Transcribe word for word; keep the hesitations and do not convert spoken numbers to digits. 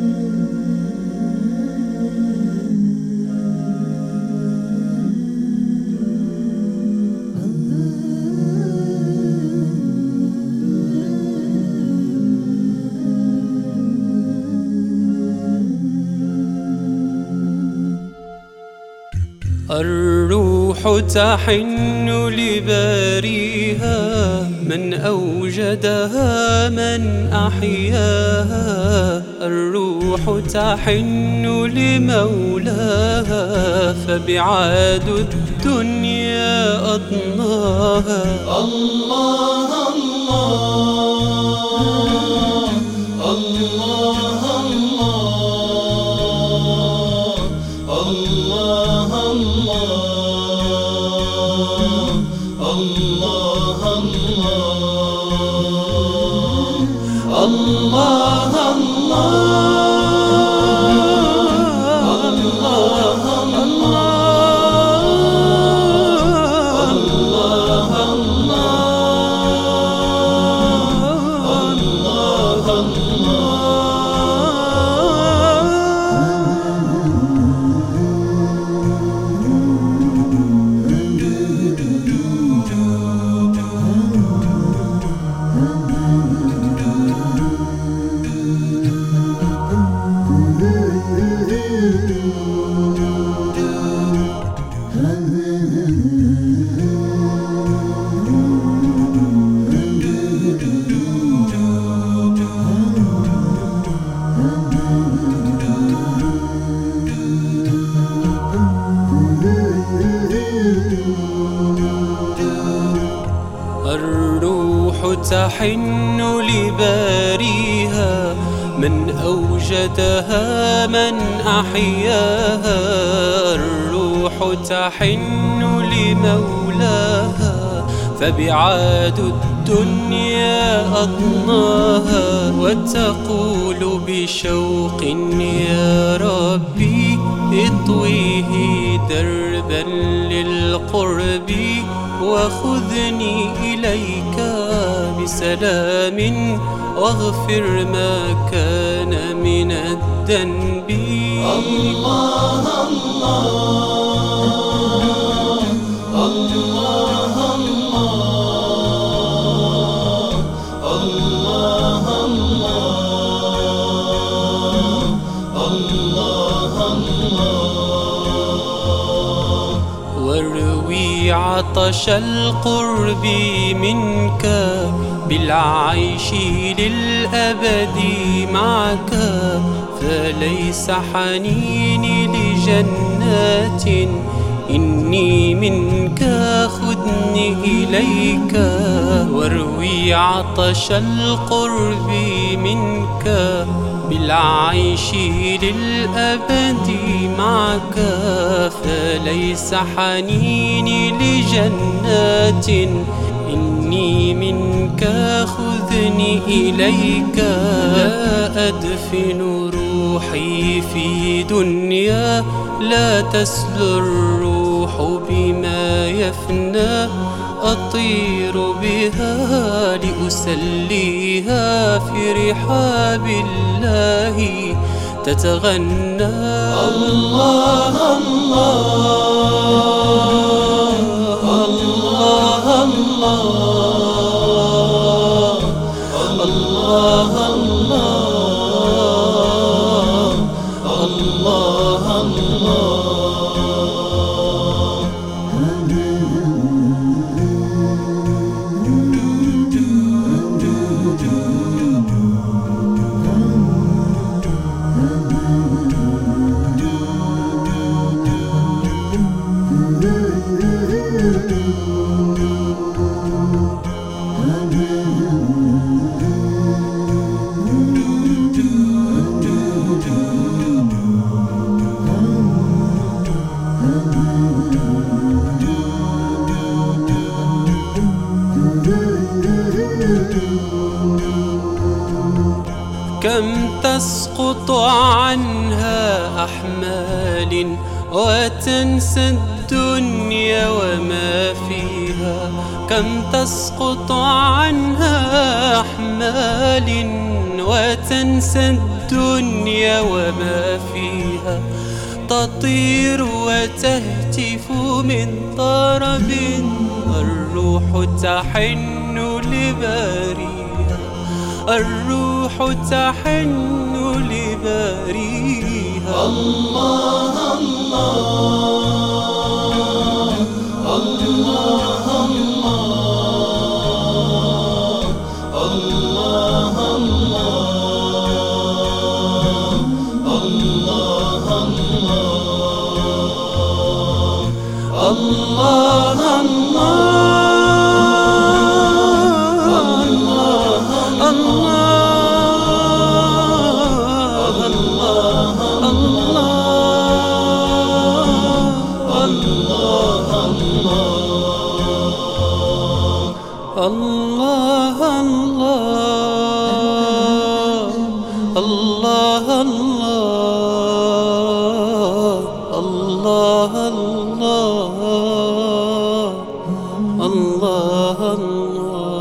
الروح تحن لباريها، من أوجدها من أحياها. الروح تحن لمولاها، فبعاد الدنيا أضناها. الله الله الله الله الله الله الله الروح تحن لباريها، من أوجدها من أحياها. الروح تحن لمولاها، فبعاد الدنيا أضناها. وتقول بشوق يا ربي اطويه دربا للقرب، وخذني إليك بسلام، واغفر ما كان من الذنب. الله الله الله الله الله الله. واروي عطش القرب منك، بالعيش للأبد معك. فليس حنيني لجنات، إني منك خذني إليك. واروي عطش القرب منك، بالعيش للأبد معك. فليس حنيني لجنات، إني منك خذني إليك. لا أدفن روحي في دنيا، لا تسلو الروح بما يفنى. أطير بها لأسليها، في رحاب الله تتغنى. الله الله الله الله الله الله الله. كم تسقط عنها أحمال، وتنسى الدنيا وما فيها. كم تسقط عنها أحمال، وتنسى الدنيا وما فيها، تطير وتهتف من طرب، الروح تحن لباريها، الروح تحن لباريها. الله الله الله الله الله الله الله الله الله الله الله الله